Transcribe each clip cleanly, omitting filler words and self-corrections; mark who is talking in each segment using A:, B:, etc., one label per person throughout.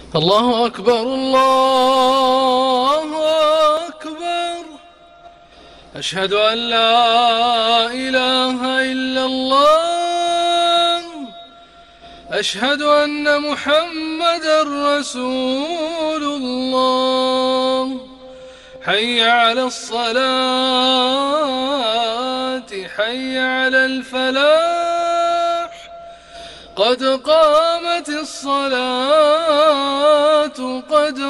A: الله أكبر الله أكبر. أشهد أن لا إله إلا الله. أشهد أن محمدا رسول الله. حي على الصلاة حي على الفلاح. قد قامت الصلاة قد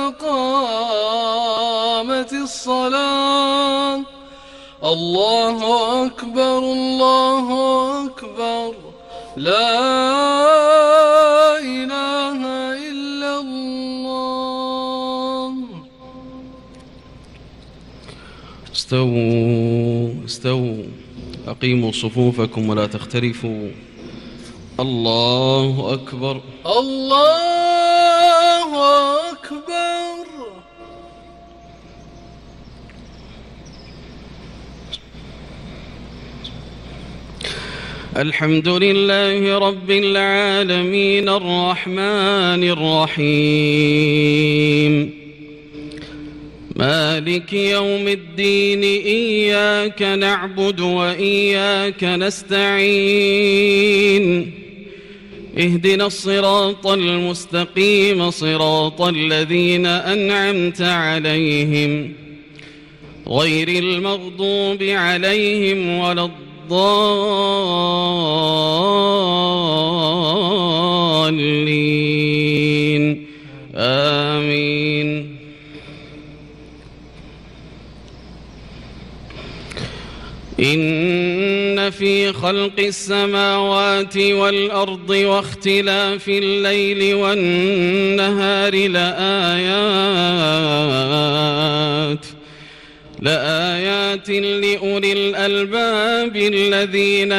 A: قامت الصلاة. الله أكبر الله أكبر. لا إله إلا الله.
B: استووا أقيموا صفوفكم ولا تختلفوا. الله أكبر
A: الله أكبر.
B: الحمد لله رب العالمين الرحمن الرحيم مالك يوم الدين. إياك نعبد وإياك نستعين. اهدنا الصراط المستقيم صراط الذين أنعمت عليهم غير المغضوب عليهم ولا الضالين. آمين. إن في خلق السماوات والأرض واختلاف الليل والنهار لآيات لأولي الألباب الذين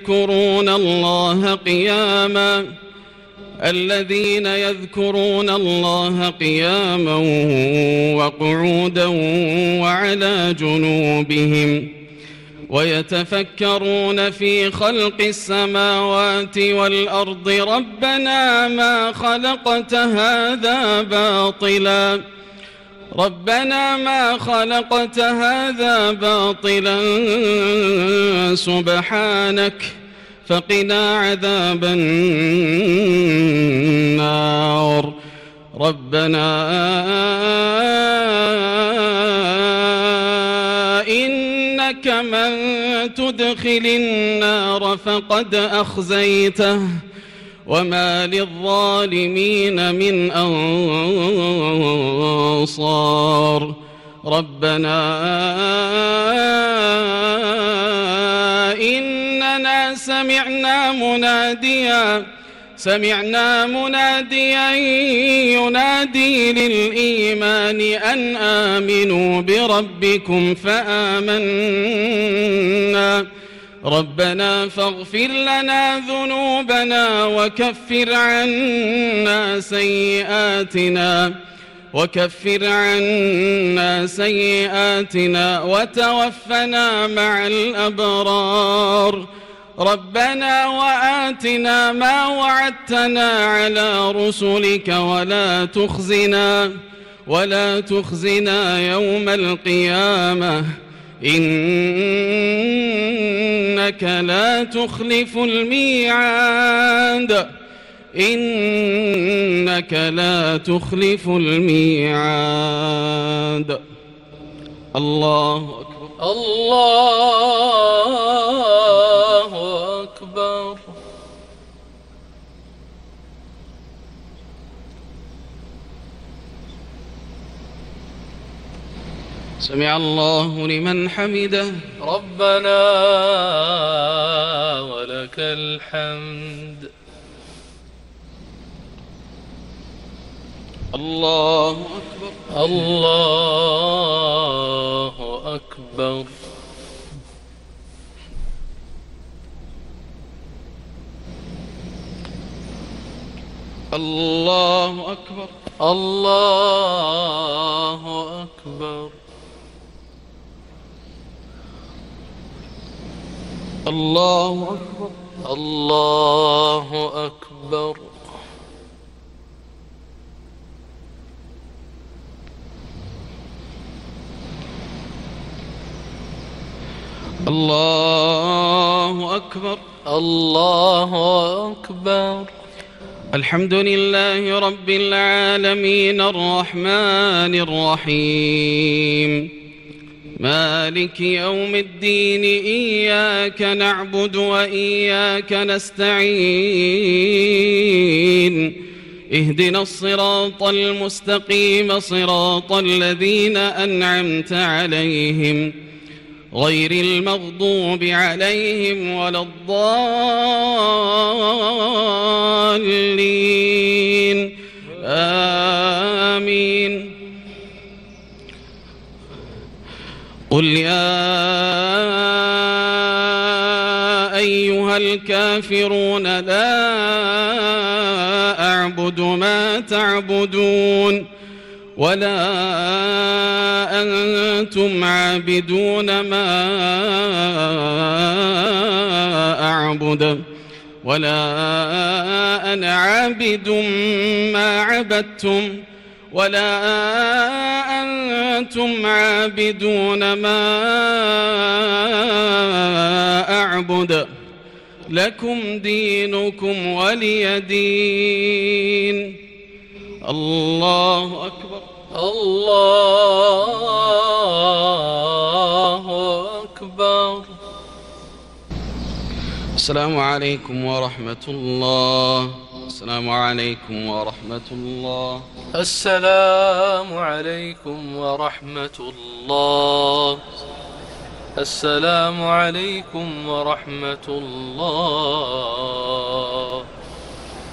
B: يذكرون الله قياما وقعودا وعلى جنوبهم ويتفكرون في خلق السماوات والأرض. ربنا ما خلقت هذا باطلا سبحانك فقنا عذاب النار. ربنا إنك من تدخل النار فقد أخزيته وما للظالمين من أنصار. ربنا إننا سمعنا مناديا ينادي للإيمان أن آمنوا بربكم فآمنا. ربنا فاغفر لنا ذنوبنا وكفر عنا سيئاتنا وتوفنا مع الأبرار. ربنا وآتنا ما وعدتنا على رسلك ولا تخزنا يوم القيامة إنك لا تخلف الميعاد. الله أكبر
A: الله أكبر.
B: سمع الله لمن حمده.
A: ربنا ولك الحمد.
B: الله أكبر
A: الله أكبر.
B: الله أكبر
A: الله أكبر.
B: الله أكبر
A: الله أكبر.
B: الله أكبر.
A: الله أكبر.
B: الحمد لله رب العالمين الرحمن الرحيم مالك يوم الدين إياك نعبد وإياك نستعين اهدنا الصراط المستقيم صراط الذين أنعمت عليهم غير المغضوب عليهم ولا الضالين آمين. قل يا أيها الكافرون لا أعبد ما تعبدون ولا أنتم عابدون ما أعبد ولا أنا عابد ما عبدتم ولا أنتم عابدون ما أعبد لكم دينكم ولي دين. الله أكبر.
A: الله أكبر.
B: السلام عليكم ورحمة الله. السلام عليكم ورحمة الله.
A: السلام عليكم ورحمة الله. السلام عليكم ورحمة الله.